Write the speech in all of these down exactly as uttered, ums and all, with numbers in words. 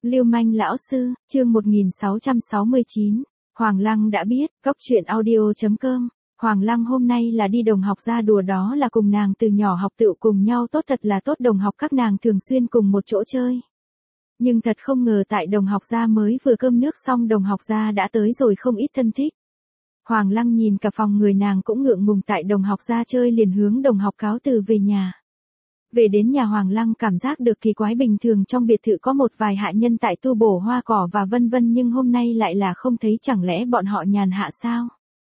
Lưu manh lão sư, chương một nghìn sáu trăm sáu mươi chín. Hoàng Lăng đã biết, cốc truyện audio chấm com. Hoàng Lăng hôm nay là đi đồng học ra đùa, đó là cùng nàng từ nhỏ học tựu cùng nhau tốt, thật là tốt, đồng học các nàng thường xuyên cùng một chỗ chơi. Nhưng thật không ngờ tại đồng học gia mới vừa cơm nước xong, đồng học gia đã tới rồi không ít thân thích. Hoàng Lăng nhìn cả phòng người, nàng cũng ngượng ngùng tại đồng học gia chơi, liền hướng đồng học cáo từ về nhà. Về đến nhà, Hoàng Lăng cảm giác được kỳ quái, bình thường trong biệt thự có một vài hạ nhân tại tu bổ hoa cỏ và vân vân, nhưng hôm nay lại là không thấy, chẳng lẽ bọn họ nhàn hạ sao?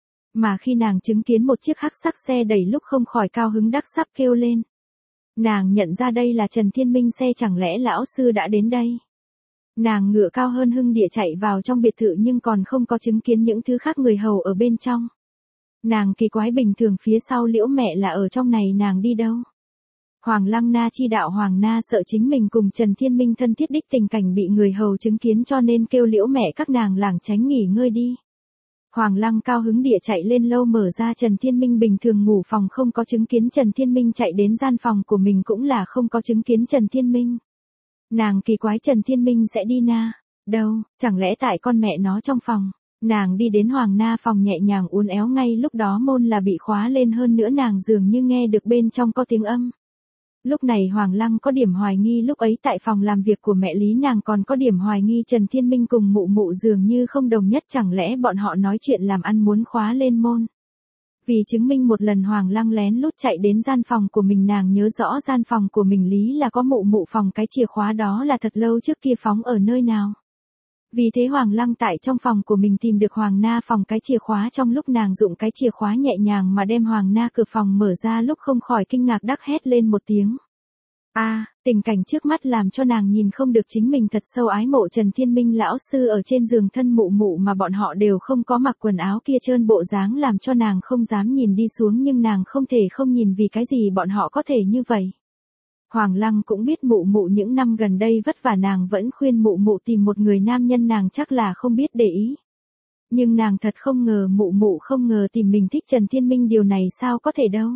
Mà khi nàng chứng kiến một chiếc hắc sắc xe đẩy, lúc không khỏi cao hứng đắc sắp kêu lên. Nàng nhận ra đây là Trần Thiên Minh xe, chẳng lẽ lão sư đã đến đây? Nàng ngựa cao hơn hưng địa chạy vào trong biệt thự, nhưng còn không có chứng kiến những thứ khác người hầu ở bên trong. Nàng kỳ quái, bình thường phía sau Liễu mẹ là ở trong này, nàng đi đâu? Hoàng Lăng na chi đạo Hoàng na sợ chính mình cùng Trần Thiên Minh thân thiết đích tình cảnh bị người hầu chứng kiến, cho nên kêu Liễu mẹ các nàng lảng tránh nghỉ ngơi đi. Hoàng Lăng cao hứng địa chạy lên lâu, mở ra Trần Thiên Minh bình thường ngủ phòng, không có chứng kiến Trần Thiên Minh, chạy đến gian phòng của mình cũng là không có chứng kiến Trần Thiên Minh. Nàng kỳ quái, Trần Thiên Minh sẽ đi na đâu, chẳng lẽ tại con mẹ nó trong phòng? Nàng đi đến Hoàng na phòng, nhẹ nhàng uốn éo, ngay lúc đó môn là bị khóa lên, hơn nữa nàng dường như nghe được bên trong có tiếng âm. Lúc này Hoàng Lăng có điểm hoài nghi, lúc ấy tại phòng làm việc của mẹ Lý, nàng còn có điểm hoài nghi Trần Thiên Minh cùng mụ mụ dường như không đồng nhất, chẳng lẽ bọn họ nói chuyện làm ăn muốn khóa lên môn. Vì chứng minh một lần, Hoàng Lăng lén lút chạy đến gian phòng của mình, nàng nhớ rõ gian phòng của mình Lý là có mụ mụ phòng, cái chìa khóa đó là thật lâu trước kia phóng ở nơi nào. Vì thế Hoàng Lăng tại trong phòng của mình tìm được Hoàng na phòng cái chìa khóa, trong lúc nàng dụng cái chìa khóa nhẹ nhàng mà đem Hoàng na cửa phòng mở ra, lúc không khỏi kinh ngạc đắc hét lên một tiếng. A, à, tình cảnh trước mắt làm cho nàng nhìn không được, chính mình thật sâu ái mộ Trần Thiên Minh lão sư ở trên giường thân mụ mụ, mà bọn họ đều không có mặc quần áo, kia trơn bộ dáng làm cho nàng không dám nhìn đi xuống, nhưng nàng không thể không nhìn, vì cái gì bọn họ có thể như vậy. Hoàng Lăng cũng biết mụ mụ những năm gần đây vất vả, nàng vẫn khuyên mụ mụ tìm một người nam nhân, nàng chắc là không biết để ý. Nhưng nàng thật không ngờ mụ mụ không ngờ tìm mình thích Trần Thiên Minh, điều này sao có thể đâu.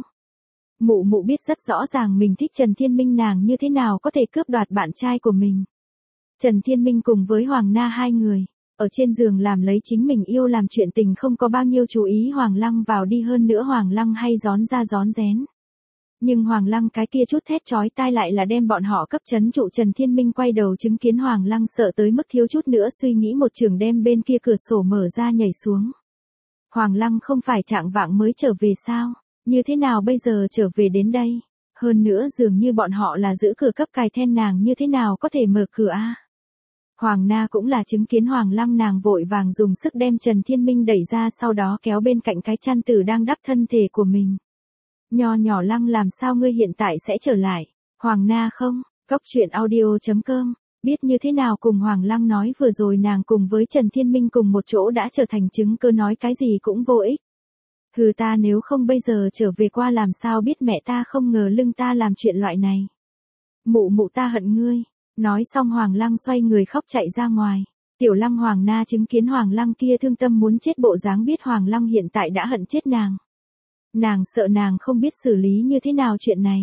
Mụ mụ biết rất rõ ràng mình thích Trần Thiên Minh, nàng như thế nào có thể cướp đoạt bạn trai của mình. Trần Thiên Minh cùng với Hoàng na hai người, ở trên giường làm lấy chính mình yêu làm chuyện tình, không có bao nhiêu chú ý Hoàng Lăng vào đi, hơn nữa Hoàng Lăng hay gión ra gión rén. Nhưng Hoàng Lăng cái kia chút thét chói tai lại là đem bọn họ cấp chấn trụ. Trần Thiên Minh quay đầu chứng kiến Hoàng Lăng, sợ tới mức thiếu chút nữa suy nghĩ một trường đem bên kia cửa sổ mở ra nhảy xuống. Hoàng Lăng không phải trạng vạng mới trở về sao? Như thế nào bây giờ trở về đến đây? Hơn nữa dường như bọn họ là giữ cửa cấp cài then, nàng như thế nào có thể mở cửa a? Hoàng na cũng là chứng kiến Hoàng Lăng, nàng vội vàng dùng sức đem Trần Thiên Minh đẩy ra, sau đó kéo bên cạnh cái chăn tử đang đắp thân thể của mình. Nho nhỏ Lăng, làm sao ngươi hiện tại sẽ trở lại? Hoàng na không, cốc truyện audio chấm com. Biết như thế nào cùng Hoàng Lăng nói vừa rồi nàng cùng với Trần Thiên Minh cùng một chỗ đã trở thành chứng cứ, nói cái gì cũng vô ích. Hừ, ta nếu không bây giờ trở về qua, làm sao biết mẹ ta không ngờ lưng ta làm chuyện loại này. Mụ mụ ta hận ngươi. Nói xong Hoàng Lăng xoay người khóc chạy ra ngoài. Tiểu Lăng Hoàng na chứng kiến Hoàng Lăng kia thương tâm muốn chết bộ dáng, biết Hoàng Lăng hiện tại đã hận chết nàng. Nàng sợ nàng không biết xử lý như thế nào chuyện này.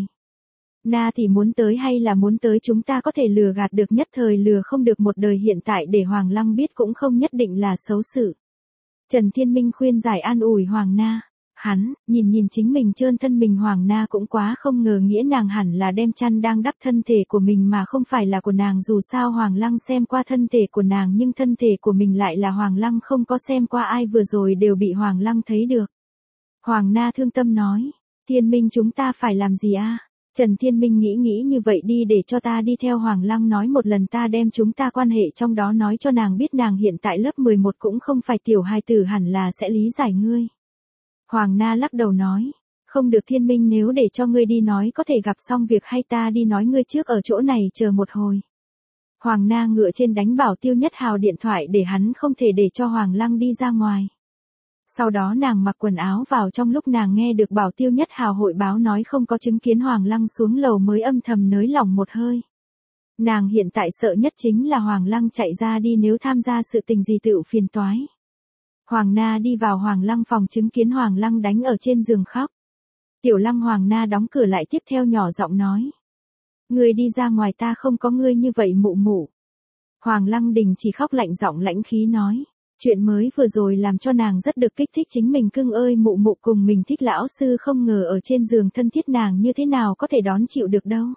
Na thì muốn tới hay là muốn tới, chúng ta có thể lừa gạt được nhất thời, lừa không được một đời, hiện tại để Hoàng Lăng biết cũng không nhất định là xấu sự. Trần Thiên Minh khuyên giải an ủi Hoàng na. Hắn, nhìn nhìn chính mình trơn thân mình, Hoàng na cũng quá không ngờ, nghĩa nàng hẳn là đem chăn đang đắp thân thể của mình mà không phải là của nàng, dù sao Hoàng Lăng xem qua thân thể của nàng, nhưng thân thể của mình lại là Hoàng Lăng không có xem qua, ai vừa rồi đều bị Hoàng Lăng thấy được. Hoàng na thương tâm nói, Thiên Minh chúng ta phải làm gì a? Trần Thiên Minh nghĩ nghĩ, như vậy đi, để cho ta đi theo Hoàng Lăng nói một lần, ta đem chúng ta quan hệ trong đó nói cho nàng biết, nàng hiện tại lớp mười một cũng không phải tiểu hài tử, hẳn là sẽ lý giải ngươi. Hoàng na lắc đầu nói, không được Thiên Minh, nếu để cho ngươi đi nói có thể gặp xong việc, hay ta đi nói ngươi trước ở chỗ này chờ một hồi. Hoàng na ngựa trên đánh Bảo Tiêu Nhất Hào điện thoại để hắn không thể để cho Hoàng Lăng đi ra ngoài. Sau đó nàng mặc quần áo vào, trong lúc nàng nghe được Bảo Tiêu Nhất Hào hội báo nói không có chứng kiến Hoàng Lăng xuống lầu, mới âm thầm nới lỏng một hơi. Nàng hiện tại sợ nhất chính là Hoàng Lăng chạy ra đi, nếu tham gia sự tình gì tựu phiền toái. Hoàng na đi vào Hoàng Lăng phòng, chứng kiến Hoàng Lăng đánh ở trên giường khóc. Tiểu Lăng Hoàng na đóng cửa lại, tiếp theo nhỏ giọng nói. Ngươi đi ra ngoài, ta không có ngươi như vậy mụ mụ. Hoàng Lăng đình chỉ khóc lạnh giọng lãnh khí nói. Chuyện mới vừa rồi làm cho nàng rất được kích thích chính mình cưng ơi mụ mụ cùng mình thích lão sư không ngờ ở trên giường thân thiết nàng như thế nào có thể đón chịu được đâu.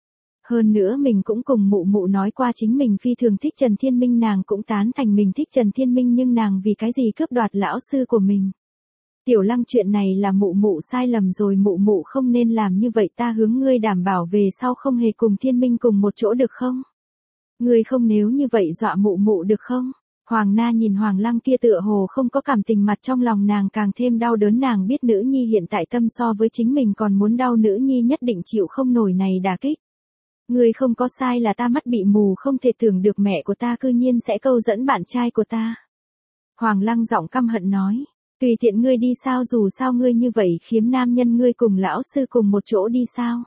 Hơn nữa mình cũng cùng mụ mụ nói qua chính mình phi thường thích Trần Thiên Minh nàng cũng tán thành mình thích Trần Thiên Minh nhưng nàng vì cái gì cướp đoạt lão sư của mình. Tiểu Lăng chuyện này là mụ mụ sai lầm rồi mụ mụ không nên làm như vậy ta hướng ngươi đảm bảo về sau không hề cùng Thiên Minh cùng một chỗ được không? Ngươi không nếu như vậy dọa mụ mụ được không? Hoàng Na nhìn Hoàng Lăng kia tựa hồ không có cảm tình mặt trong lòng nàng càng thêm đau đớn nàng biết nữ nhi hiện tại tâm so với chính mình còn muốn đau nữ nhi nhất định chịu không nổi này đả kích. Ngươi không có sai là ta mắt bị mù không thể tưởng được mẹ của ta cư nhiên sẽ câu dẫn bạn trai của ta. Hoàng Lăng giọng căm hận nói, tùy tiện ngươi đi sao dù sao ngươi như vậy khiếm nam nhân ngươi cùng lão sư cùng một chỗ đi sao.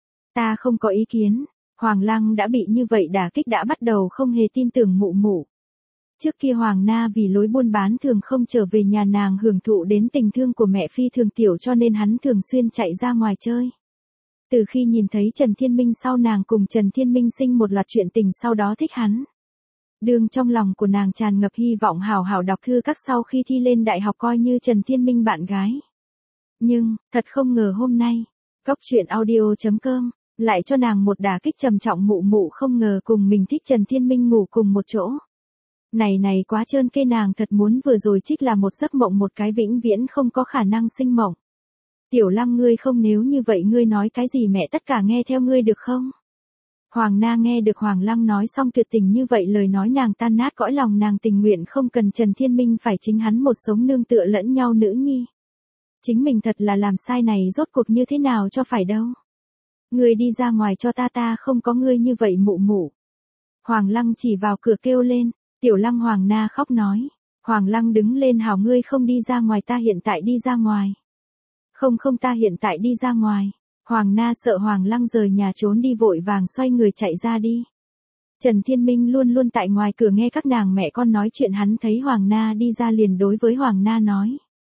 Ta không có ý kiến, Hoàng Lăng đã bị như vậy đả kích đã bắt đầu không hề tin tưởng mụ mụ. Trước kia Hoàng Na vì lối buôn bán thường không trở về nhà nàng hưởng thụ đến tình thương của mẹ phi thường tiểu cho nên hắn thường xuyên chạy ra ngoài chơi. Từ khi nhìn thấy Trần Thiên Minh sau nàng cùng Trần Thiên Minh sinh một loạt chuyện tình sau đó thích hắn. Đương trong lòng của nàng tràn ngập hy vọng hào hào đọc thư các sau khi thi lên đại học coi như Trần Thiên Minh bạn gái. Nhưng, thật không ngờ hôm nay, Cóc Truyện Audio chấm com lại cho nàng một đả kích trầm trọng mụ mụ không ngờ cùng mình thích Trần Thiên Minh ngủ cùng một chỗ. Này này quá trơn kê nàng thật muốn vừa rồi trích là một giấc mộng một cái vĩnh viễn không có khả năng sinh mộng. Tiểu Lăng ngươi không nếu như vậy ngươi nói cái gì mẹ tất cả nghe theo ngươi được không? Hoàng Na nghe được Hoàng Lăng nói xong tuyệt tình như vậy lời nói nàng tan nát cõi lòng nàng tình nguyện không cần Trần Thiên Minh phải chính hắn một sống nương tựa lẫn nhau nữ nhi. Chính mình thật là làm sai này rốt cuộc như thế nào cho phải đâu. Ngươi đi ra ngoài cho ta ta không có ngươi như vậy mụ mụ. Hoàng Lăng chỉ vào cửa kêu lên, Tiểu Lăng Hoàng Na khóc nói. Hoàng Lăng đứng lên hảo ngươi không đi ra ngoài ta hiện tại đi ra ngoài. Không không ta hiện tại đi ra ngoài. Hoàng Na sợ Hoàng Lăng rời nhà trốn đi vội vàng xoay người chạy ra đi. Trần Thiên Minh luôn luôn tại ngoài cửa nghe các nàng mẹ con nói chuyện hắn thấy Hoàng Na đi ra liền đối với Hoàng Na nói.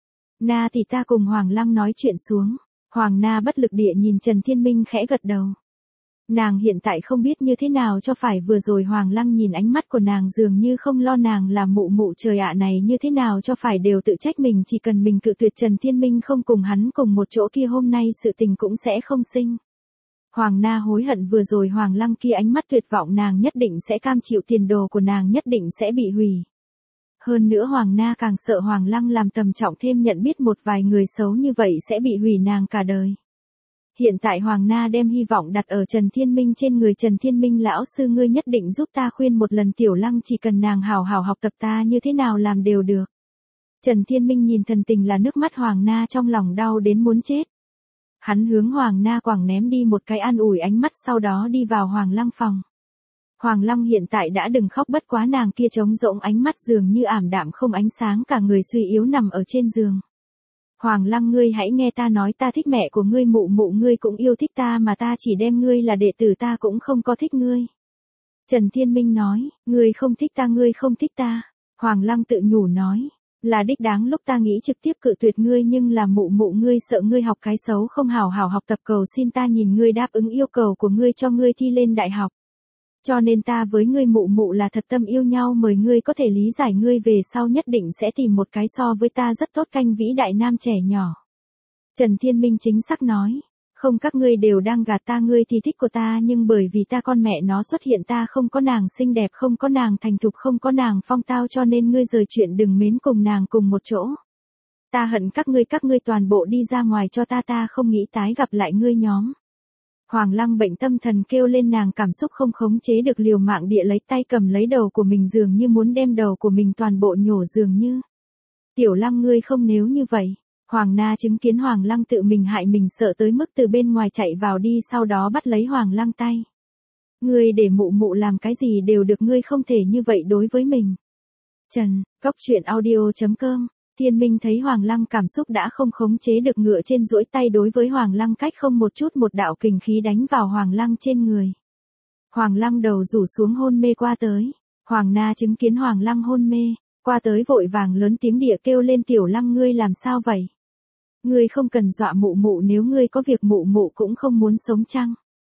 Na thì ta cùng Hoàng Lăng nói chuyện xuống. Hoàng Na bất lực địa nhìn Trần Thiên Minh khẽ gật đầu. Nàng hiện tại không biết như thế nào cho phải vừa rồi Hoàng Lăng nhìn ánh mắt của nàng dường như không lo nàng là mụ mụ trời ạ này như thế nào cho phải đều tự trách mình chỉ cần mình cự tuyệt Trần Thiên Minh không cùng hắn cùng một chỗ kia hôm nay sự tình cũng sẽ không sinh. Hoàng Na hối hận vừa rồi Hoàng Lăng kia ánh mắt tuyệt vọng nàng nhất định sẽ cam chịu tiền đồ của nàng nhất định sẽ bị hủy. Hơn nữa Hoàng Na càng sợ Hoàng Lăng làm tầm trọng thêm nhận biết một vài người xấu như vậy sẽ bị hủy nàng cả đời. Hiện tại Hoàng Na đem hy vọng đặt ở Trần Thiên Minh trên người Trần Thiên Minh lão sư ngươi nhất định giúp ta khuyên một lần Tiểu Lăng chỉ cần nàng hào hào học tập ta như thế nào làm đều được. Trần Thiên Minh nhìn thần tình là nước mắt Hoàng Na trong lòng đau đến muốn chết. Hắn hướng Hoàng Na quẳng ném đi một cái an ủi ánh mắt sau đó đi vào Hoàng Lăng phòng. Hoàng Lăng hiện tại đã đừng khóc bất quá nàng kia trống rỗng ánh mắt dường như ảm đạm không ánh sáng cả người suy yếu nằm ở trên giường. Hoàng Lăng ngươi hãy nghe ta nói ta thích mẹ của ngươi mụ mụ ngươi cũng yêu thích ta mà ta chỉ đem ngươi là đệ tử ta cũng không có thích ngươi. Trần Thiên Minh nói, ngươi không thích ta ngươi không thích ta. Hoàng Lăng tự nhủ nói, là đích đáng lúc ta nghĩ trực tiếp cự tuyệt ngươi nhưng là mụ mụ ngươi sợ ngươi học cái xấu không hào hào học tập cầu xin ta nhìn ngươi đáp ứng yêu cầu của ngươi cho ngươi thi lên đại học. Cho nên ta với ngươi mụ mụ là thật tâm yêu nhau mời ngươi có thể lý giải ngươi về sau nhất định sẽ tìm một cái so với ta rất tốt canh vĩ đại nam trẻ nhỏ. Trần Thiên Minh chính xác nói, không các ngươi đều đang gạt ta ngươi thì thích của ta nhưng bởi vì ta con mẹ nó xuất hiện ta không có nàng xinh đẹp không có nàng thành thục không có nàng phong tao cho nên ngươi rời chuyện đừng mến cùng nàng cùng một chỗ. Ta hận các ngươi các ngươi toàn bộ đi ra ngoài cho ta ta không nghĩ tái gặp lại ngươi nhóm. Hoàng Lăng bệnh tâm thần kêu lên nàng cảm xúc không khống chế được liều mạng địa lấy tay cầm lấy đầu của mình dường như muốn đem đầu của mình toàn bộ nhổ dường như. Tiểu Lăng ngươi không nếu như vậy. Hoàng Na chứng kiến Hoàng Lăng tự mình hại mình sợ tới mức từ bên ngoài chạy vào đi sau đó bắt lấy Hoàng Lăng tay. Ngươi để mụ mụ làm cái gì đều được ngươi không thể như vậy đối với mình. Trần, Cóc Truyện Audio chấm com Thiên Minh thấy Hoàng Lăng cảm xúc đã không khống chế được ngựa trên duỗi tay đối với Hoàng Lăng cách không một chút một đạo kình khí đánh vào Hoàng Lăng trên người. Hoàng Lăng đầu rủ xuống hôn mê qua tới. Hoàng Na chứng kiến Hoàng Lăng hôn mê, qua tới vội vàng lớn tiếng địa kêu lên Tiểu Lăng ngươi làm sao vậy? Ngươi không cần dọa mụ mụ nếu ngươi có việc mụ mụ cũng không muốn sống chăng?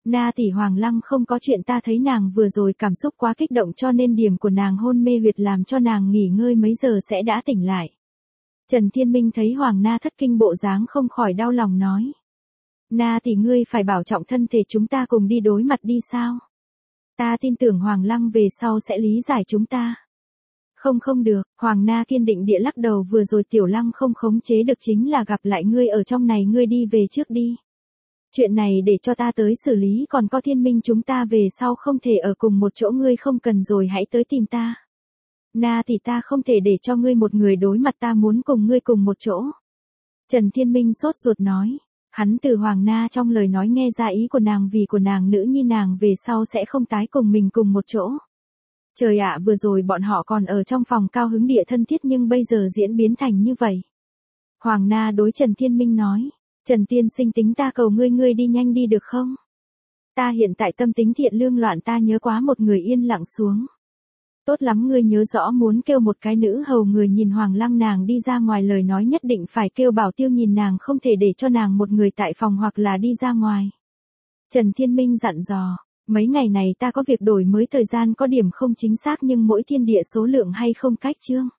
Na tỷ Hoàng Lăng không có chuyện, ta thấy nàng vừa rồi cảm xúc quá kích động cho nên điểm của nàng hôn mê huyệt làm cho nàng nghỉ ngơi mấy giờ sẽ đã tỉnh lại. Trần Thiên Minh thấy Hoàng Na thất kinh bộ dáng không khỏi đau lòng nói. Na tỷ ngươi phải bảo trọng thân thể, chúng ta cùng đi đối mặt đi sao? Ta tin tưởng Hoàng Lăng về sau sẽ lý giải chúng ta. Không không được, Hoàng Na kiên định địa lắc đầu, vừa rồi Tiểu Lăng không khống chế được chính là gặp lại ngươi ở trong này, ngươi đi về trước đi. Chuyện này để cho ta tới xử lý, còn có Thiên Minh chúng ta về sau không thể ở cùng một chỗ, ngươi không cần rồi hãy tới tìm ta. Na thì ta không thể để cho ngươi một người đối mặt, ta muốn cùng ngươi cùng một chỗ. Trần Thiên Minh sốt ruột nói. Hắn từ Hoàng Na trong lời nói nghe ra ý của nàng, vì của nàng nữ nhi nàng về sau sẽ không tái cùng mình cùng một chỗ. Trời ạ, vừa rồi bọn họ còn ở trong phòng cao hứng địa thân thiết nhưng bây giờ diễn biến thành như vậy. Hoàng Na đối Trần Thiên Minh nói. Trần tiên sinh tính ta cầu ngươi, ngươi đi nhanh đi được không? Ta hiện tại tâm tính thiện lương loạn, ta nhớ quá một người, yên lặng xuống. Tốt lắm, ngươi nhớ rõ muốn kêu một cái nữ hầu người nhìn Hoàng Lăng nàng đi ra ngoài, lời nói nhất định phải kêu bảo tiêu nhìn nàng, không thể để cho nàng một người tại phòng hoặc là đi ra ngoài. Trần Thiên Minh dặn dò, mấy ngày này ta có việc đổi mới thời gian có điểm không chính xác nhưng mỗi thiên địa số lượng hay không cách chương.